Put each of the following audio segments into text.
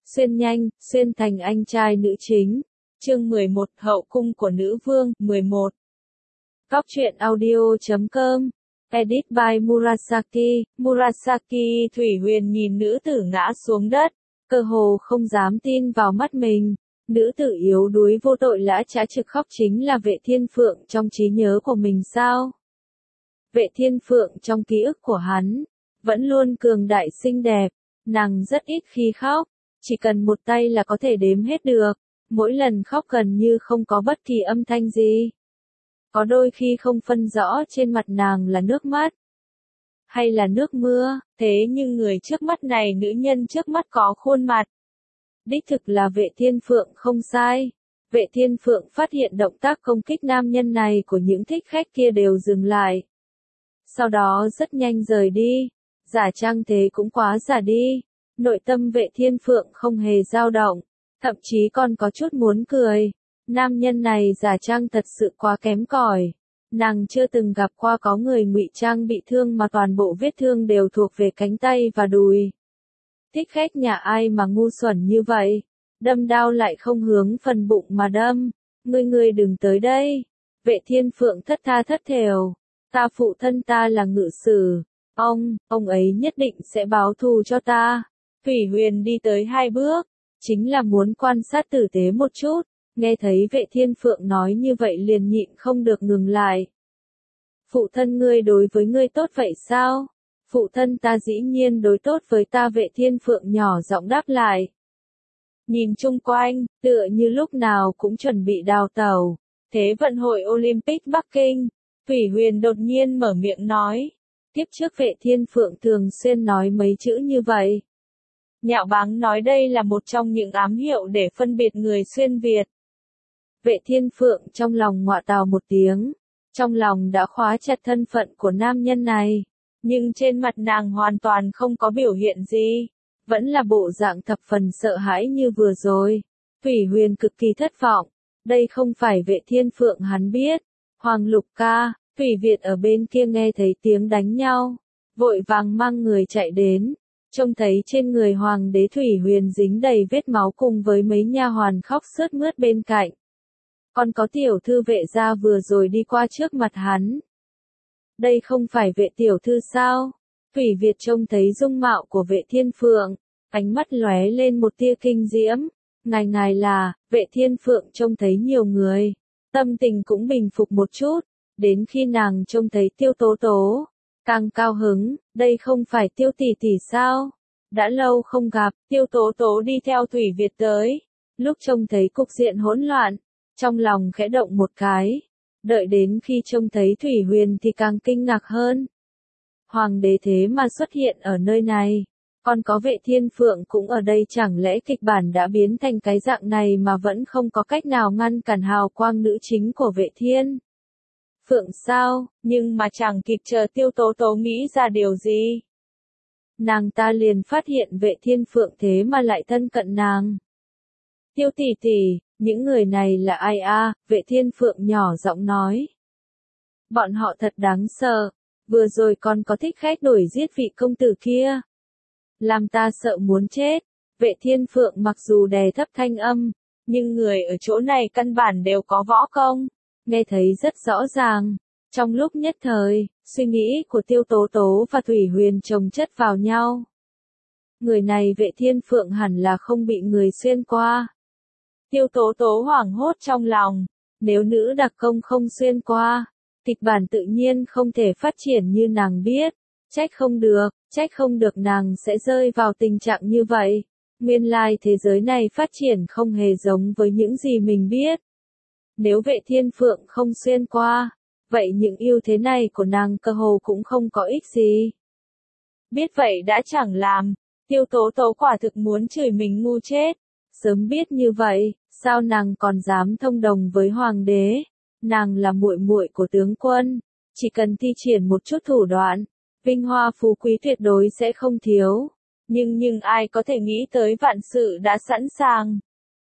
xuyên nhanh, xuyên thành anh trai nữ chính. Chương 11, Hậu cung của nữ vương, 11. Góc truyện audio.com. Edit by Murasaki. Murasaki Thủy Huyền nhìn nữ tử ngã xuống đất, cơ hồ không dám tin vào mắt mình. Nữ tử yếu đuối vô tội lã chã trực khóc chính là Vệ Thiên Phượng trong trí nhớ của mình sao? Vệ Thiên Phượng trong ký ức của hắn, vẫn luôn cường đại xinh đẹp, nàng rất ít khi khóc, chỉ cần một tay là có thể đếm hết được, mỗi lần khóc gần như không có bất kỳ âm thanh gì. Có đôi khi không phân rõ trên mặt nàng là nước mắt, hay là nước mưa, thế nhưng người trước mắt này, nữ nhân trước mắt có khuôn mặt. Đích thực là Vệ Thiên Phượng không sai. Vệ Thiên Phượng phát hiện động tác công kích nam nhân này của những thích khách kia đều dừng lại. Sau đó rất nhanh rời đi. Giả trang thế cũng quá giả đi. Nội tâm Vệ Thiên Phượng không hề dao động, thậm chí còn có chút muốn cười. Nam nhân này giả trang thật sự quá kém cỏi. Nàng chưa từng gặp qua có người ngụy trang bị thương mà toàn bộ vết thương đều thuộc về cánh tay và đùi. Thích khách nhà ai mà ngu xuẩn như vậy, đâm đao lại không hướng phần bụng mà đâm. Ngươi đừng tới đây. Vệ Thiên Phượng thất tha thất thểu. Ta phụ thân ta là ngự sử. Ông ấy nhất định sẽ báo thù cho ta. Thủy Huyền đi tới 2 bước, chính là muốn quan sát tử tế một chút. Nghe thấy Vệ Thiên Phượng nói như vậy liền nhịn không được ngừng lại. Phụ thân ngươi đối với ngươi tốt vậy sao? Phụ thân ta dĩ nhiên đối tốt với ta. Vệ Thiên Phượng nhỏ giọng đáp lại. Nhìn chung quanh, tựa như lúc nào cũng chuẩn bị đào tẩu. Thế vận hội Olympic Bắc Kinh, Thủy Huyền đột nhiên mở miệng nói. Tiếp trước Vệ Thiên Phượng thường xuyên nói mấy chữ như vậy. Nhạo báng nói đây là một trong những ám hiệu để phân biệt người xuyên Việt. Vệ Thiên Phượng trong lòng ngọa tào một tiếng, trong lòng đã khóa chặt thân phận của nam nhân này. Nhưng trên mặt nàng hoàn toàn không có biểu hiện gì, vẫn là bộ dạng thập phần sợ hãi như vừa rồi. Thủy Huyền cực kỳ thất vọng, đây không phải Vệ Thiên Phượng hắn biết. Hoàng Lục ca, Thủy Việt ở bên kia nghe thấy tiếng đánh nhau, vội vàng mang người chạy đến, trông thấy trên người Hoàng đế Thủy Huyền dính đầy vết máu cùng với mấy nha hoàn khóc sướt mướt bên cạnh. Còn có tiểu thư Vệ gia vừa rồi đi qua trước mặt hắn. Đây không phải Vệ tiểu thư sao? Thủy Việt trông thấy dung mạo của Vệ Thiên Phượng, ánh mắt lóe lên một tia kinh diễm. Ngài là, Vệ Thiên Phượng trông thấy nhiều người, tâm tình cũng bình phục một chút, đến khi nàng trông thấy Tiêu Tố Tố, càng cao hứng. Đây không phải Tiêu tỷ tỷ sao? Đã lâu không gặp. Tiêu Tố Tố đi theo Thủy Việt tới, lúc trông thấy cục diện hỗn loạn, trong lòng khẽ động một cái. Đợi đến khi trông thấy Thủy Huyền thì càng kinh ngạc hơn. Hoàng đế thế mà xuất hiện ở nơi này, còn có Vệ Thiên Phượng cũng ở đây, chẳng lẽ kịch bản đã biến thành cái dạng này mà vẫn không có cách nào ngăn cản hào quang nữ chính của Vệ Thiên Phượng sao? Nhưng mà chẳng kịp chờ Tiêu Tố Tố nghĩ ra điều gì, nàng ta liền phát hiện Vệ Thiên Phượng thế mà lại thân cận nàng. Tiêu tỷ tỷ, những người này là ai a? Vệ Thiên Phượng nhỏ giọng nói. Bọn họ thật đáng sợ, vừa rồi còn có thích khách đuổi giết vị công tử kia, làm ta sợ muốn chết. Vệ Thiên Phượng mặc dù đè thấp thanh âm, nhưng người ở chỗ này căn bản đều có võ công, nghe thấy rất rõ ràng. Trong lúc nhất thời, suy nghĩ của Tiêu Tố Tố và Thủy Huyền chồng chất vào nhau. Người này Vệ Thiên Phượng hẳn là không bị người xuyên qua. Tiêu Tố Tố hoảng hốt trong lòng, nếu nữ đặc công không xuyên qua, kịch bản tự nhiên không thể phát triển như nàng biết. Trách không được nàng sẽ rơi vào tình trạng như vậy. Nguyên lai thế giới này phát triển không hề giống với những gì mình biết. Nếu Vệ Thiên Phượng không xuyên qua, vậy những ưu thế này của nàng cơ hồ cũng không có ích gì. Biết vậy đã chẳng làm. Tiêu Tố Tố quả thực muốn chửi mình ngu chết. Sớm biết như vậy, sao nàng còn dám thông đồng với hoàng đế? Nàng là muội muội của tướng quân, chỉ cần thi triển một chút thủ đoạn, vinh hoa phú quý tuyệt đối sẽ không thiếu. Nhưng ai có thể nghĩ tới vạn sự đã sẵn sàng,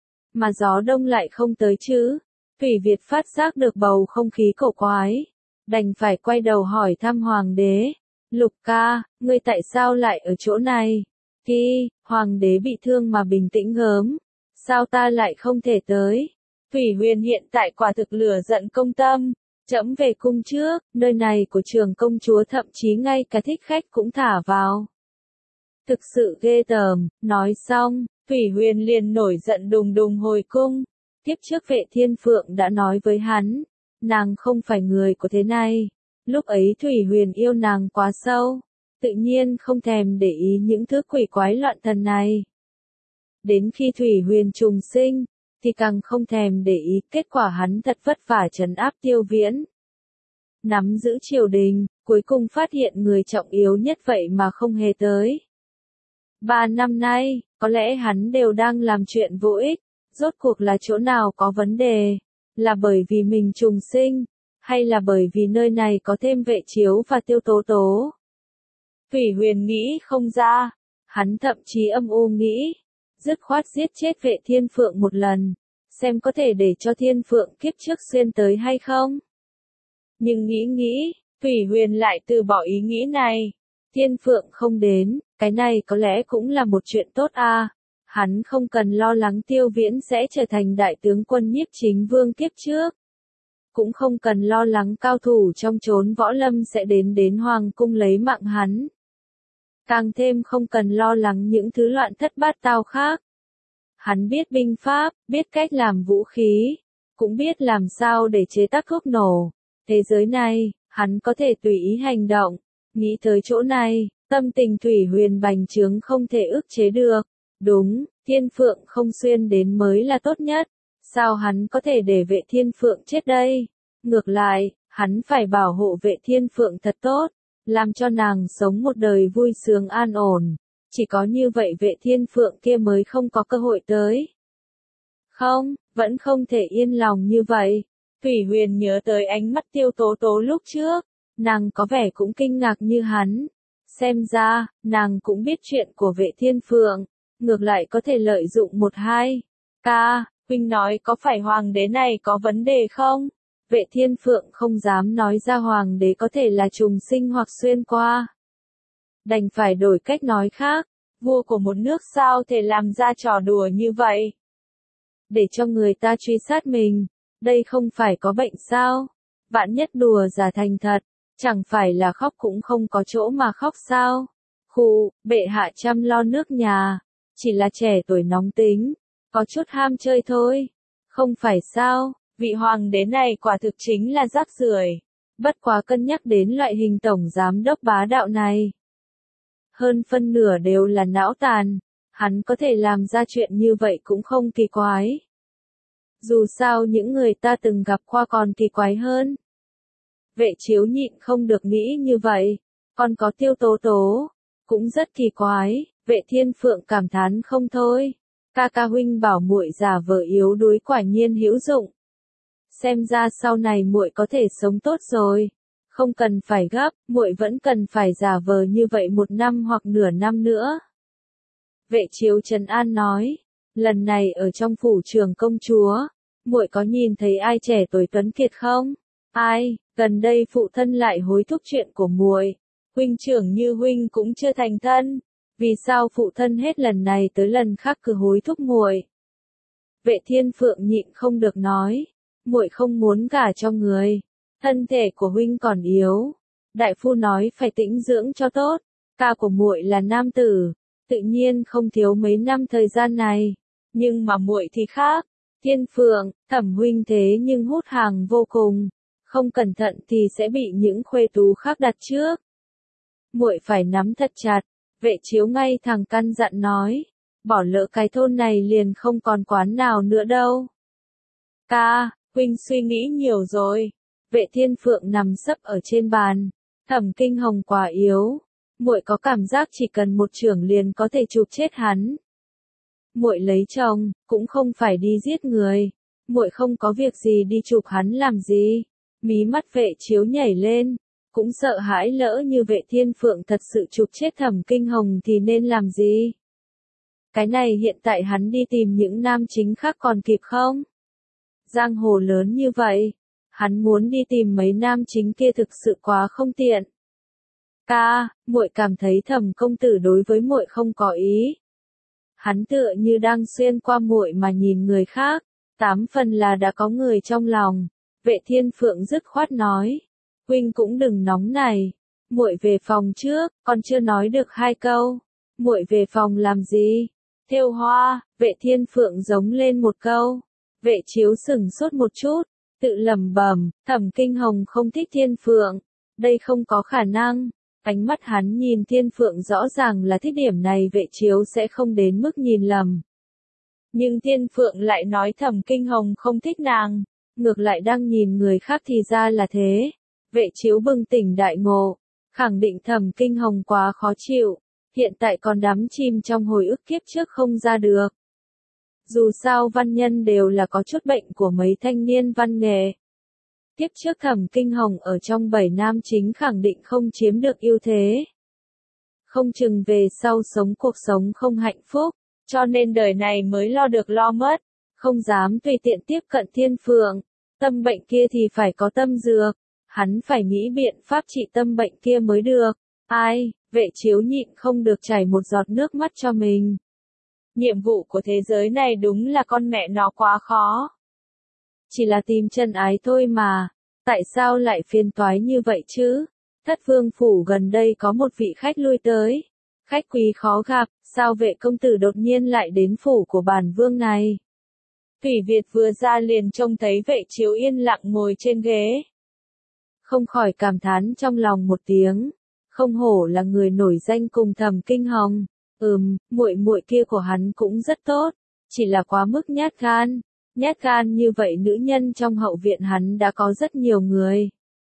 mà gió đông lại không tới chứ? Thủy Việt phát giác được bầu không khí cổ quái, đành phải quay đầu hỏi thăm hoàng đế. Lục ca, ngươi tại sao lại ở chỗ này? hoàng đế bị thương mà bình tĩnh gớm. Sao ta lại không thể tới? Thủy Huyền hiện tại quả thực lửa giận công tâm. Trẫm về cung trước, nơi này của Trường công chúa thậm chí ngay cả thích khách cũng thả vào. Thực sự ghê tởm, nói xong, Thủy Huyền liền nổi giận đùng đùng hồi cung. Tiếp trước Vệ Thiên Phượng đã nói với hắn, nàng không phải người của thế này. Lúc ấy Thủy Huyền yêu nàng quá sâu, tự nhiên không thèm để ý những thứ quỷ quái loạn thần này. Đến khi Thủy Huyền trùng sinh, thì càng không thèm để ý, kết quả hắn thật vất vả trấn áp Tiêu Viễn. Nắm giữ triều đình, cuối cùng phát hiện người trọng yếu nhất vậy mà không hề tới. 3 năm nay, có lẽ hắn đều đang làm chuyện vô ích, rốt cuộc là chỗ nào có vấn đề, là bởi vì mình trùng sinh, hay là bởi vì nơi này có thêm Vệ Chiếu và Tiêu Tố Tố. Thủy Huyền nghĩ không ra, hắn thậm chí âm u nghĩ, dứt khoát giết chết Vệ Thiên Phượng một lần, xem có thể để cho Thiên Phượng kiếp trước xuyên tới hay không. Nhưng nghĩ, Thủy Huyền lại từ bỏ ý nghĩ này. Thiên Phượng không đến, cái này có lẽ cũng là một chuyện tốt à. Hắn không cần lo lắng Tiêu Viễn sẽ trở thành đại tướng quân Nhiếp Chính Vương kiếp trước. Cũng không cần lo lắng cao thủ trong chốn võ lâm sẽ đến hoàng cung lấy mạng hắn. Càng thêm không cần lo lắng những thứ loạn thất bát tao khác. Hắn biết binh pháp, biết cách làm vũ khí, cũng biết làm sao để chế tác thuốc nổ. Thế giới này, hắn có thể tùy ý hành động. Nghĩ tới chỗ này, tâm tình Thủy Huyền bành trướng không thể ức chế được. Đúng, Thiên Phượng không xuyên đến mới là tốt nhất. Sao hắn có thể để Vệ Thiên Phượng chết đây? Ngược lại, hắn phải bảo hộ Vệ Thiên Phượng thật tốt, làm cho nàng sống một đời vui sướng an ổn. Chỉ có như vậy Vệ Thiên Phượng kia mới không có cơ hội tới. Không, vẫn không thể yên lòng như vậy. Thủy Huyền nhớ tới ánh mắt Tiêu Tố Tố lúc trước, nàng có vẻ cũng kinh ngạc như hắn. Xem ra, nàng cũng biết chuyện của Vệ Thiên Phượng, ngược lại có thể lợi dụng một hai. Ca, huynh nói có phải hoàng đế này có vấn đề không? Vệ Thiên Phượng không dám nói ra hoàng đế có thể là trùng sinh hoặc xuyên qua. Đành phải đổi cách nói khác, vua của một nước sao thể làm ra trò đùa như vậy? Để cho người ta truy sát mình, đây không phải có bệnh sao? Vạn nhất đùa giả thành thật, chẳng phải là khóc cũng không có chỗ mà khóc sao? Khụ, bệ hạ chăm lo nước nhà, chỉ là trẻ tuổi nóng tính, có chút ham chơi thôi. Không phải sao, vị hoàng đế này quả thực chính là rác rưởi. Bất quá cân nhắc đến loại hình tổng giám đốc bá đạo này. Hơn phân nửa đều là não tàn, hắn có thể làm ra chuyện như vậy cũng không kỳ quái. Dù sao những người ta từng gặp qua còn kỳ quái hơn. Vệ Chiếu nhịn không được nghĩ như vậy, còn có Tiêu Tố Tố, cũng rất kỳ quái. Vệ Thiên Phượng cảm thán không thôi. Ca ca huynh bảo muội giả vờ yếu đuối quả nhiên hữu dụng. Xem ra sau này muội có thể sống tốt rồi. Không cần phải gấp, muội vẫn cần phải giả vờ như vậy 1 năm hoặc nửa năm nữa. Vệ Chiếu trấn an nói, lần này ở trong phủ Trường công chúa, muội có nhìn thấy ai trẻ tuổi tuấn kiệt không? Ai, gần đây phụ thân lại hối thúc chuyện của muội. Huynh trưởng như huynh cũng chưa thành thân. Vì sao phụ thân hết lần này tới lần khác cứ hối thúc muội? Vệ Thiên Phượng nhịn không được nói, muội không muốn gả cho người, thân thể của huynh còn yếu, đại phu nói phải tĩnh dưỡng cho tốt, ca của muội là nam tử, tự nhiên không thiếu mấy năm thời gian này, nhưng mà muội thì khác, Thiên Phượng, Thẩm huynh thế nhưng hút hàng vô cùng, không cẩn thận thì sẽ bị những khuê tú khác đặt trước. Muội phải nắm thật chặt. Vệ Chiếu ngay thẳng căn dặn nói, bỏ lỡ cái thôn này liền không còn quán nào nữa đâu. Ca, huynh suy nghĩ nhiều rồi. Vệ Thiên Phượng nằm sấp ở trên bàn, Thẩm Kinh Hồng quá yếu, muội có cảm giác chỉ cần một chưởng liền có thể chụp chết hắn. Muội lấy chồng, cũng không phải đi giết người, muội không có việc gì đi chụp hắn làm gì. Mí mắt Vệ Chiếu nhảy lên. Cũng sợ hãi lỡ như Vệ Thiên Phượng thật sự chụp chết Thẩm Kinh Hồng thì nên làm gì? Cái này hiện tại hắn đi tìm những nam chính khác còn kịp không? Giang hồ lớn như vậy, hắn muốn đi tìm mấy nam chính kia thực sự quá không tiện. Ca, muội cảm thấy Thẩm công tử đối với muội không có ý. Hắn tựa như đang xuyên qua muội mà nhìn người khác, 8 phần là đã có người trong lòng. Vệ Thiên Phượng dứt khoát nói, huynh cũng đừng nóng này, muội về phòng trước, còn chưa nói được 2 câu. Muội về phòng làm gì? Thêu hoa. Vệ Thiên Phượng giống lên một câu. Vệ Chiếu sững sốt một chút, tự lẩm bẩm, Thẩm Kinh Hồng không thích Thiên Phượng, đây không có khả năng. Ánh mắt hắn nhìn Thiên Phượng rõ ràng là thích điểm này, Vệ Chiếu sẽ không đến mức nhìn lầm. Nhưng Thiên Phượng lại nói Thẩm Kinh Hồng không thích nàng, ngược lại đang nhìn người khác thì ra là thế. Vệ Chiếu bừng tỉnh đại ngộ, khẳng định Thẩm Kinh Hồng quá khó chịu, hiện tại còn đắm chìm trong hồi ức kiếp trước không ra được. Dù sao văn nhân đều là có chút bệnh của mấy thanh niên văn nghệ. Kiếp trước Thẩm Kinh Hồng ở trong 7 nam chính khẳng định không chiếm được ưu thế. Không chừng về sau sống cuộc sống không hạnh phúc, cho nên đời này mới lo được lo mất, không dám tùy tiện tiếp cận Thiên Phượng. Tâm bệnh kia thì phải có tâm dược, hắn phải nghĩ biện pháp trị tâm bệnh kia mới được. Ai, Vệ Chiếu nhịn không được chảy một giọt nước mắt cho mình. Nhiệm vụ của thế giới này đúng là con mẹ nó quá khó. Chỉ là tìm chân ái thôi mà, tại sao lại phiền toái như vậy chứ? Thất Vương phủ gần đây có một vị khách lui tới. Khách quý khó gặp, sao Vệ công tử đột nhiên lại đến phủ của bản vương này? Thủy Việt vừa ra liền trông thấy Vệ Chiếu yên lặng ngồi trên ghế. Không khỏi cảm thán trong lòng một tiếng, không hổ là người nổi danh cùng Thẩm Kinh Hồng. Muội muội kia của hắn cũng rất tốt, chỉ là quá mức nhát gan. Nhát gan như vậy nữ nhân trong hậu viện hắn đã có rất nhiều người.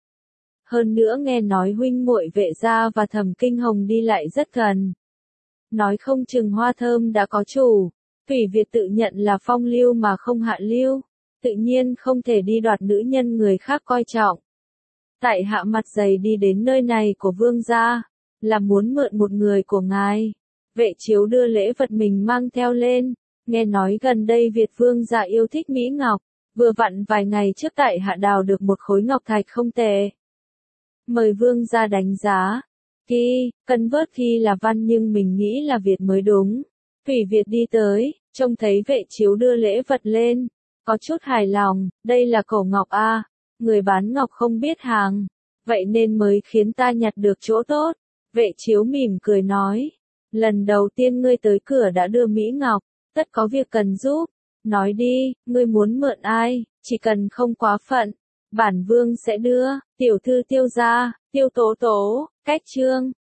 Hơn nữa nghe nói huynh muội Vệ gia và Thẩm Kinh Hồng đi lại rất gần. Nói không chừng Hoa Thơm đã có chủ. Thủy Việt tự nhận là phong lưu mà không hạ lưu, tự nhiên không thể đi đoạt nữ nhân người khác coi trọng. Tại hạ mặt dày đi đến nơi này của vương gia, là muốn mượn một người của ngài. Vệ Chiếu đưa lễ vật mình mang theo lên, nghe nói gần đây Việt vương gia yêu thích mỹ ngọc, vừa vặn vài ngày trước tại hạ đào được một khối ngọc thạch không tệ. Mời vương gia đánh giá. Cân vớt khi là văn nhưng mình nghĩ là Việt mới đúng. Thủy Việt đi tới, trông thấy Vệ Chiếu đưa lễ vật lên, có chút hài lòng, đây là cổ ngọc a, người bán ngọc không biết hàng, vậy nên mới khiến ta nhặt được chỗ tốt. Vệ Chiếu mỉm cười nói, lần đầu tiên ngươi tới cửa đã đưa mỹ ngọc, tất có việc cần giúp, nói đi, ngươi muốn mượn ai, chỉ cần không quá phận, bản vương sẽ đưa. Tiểu thư Tiêu gia, Tiêu Tố Tố, Cách Trương.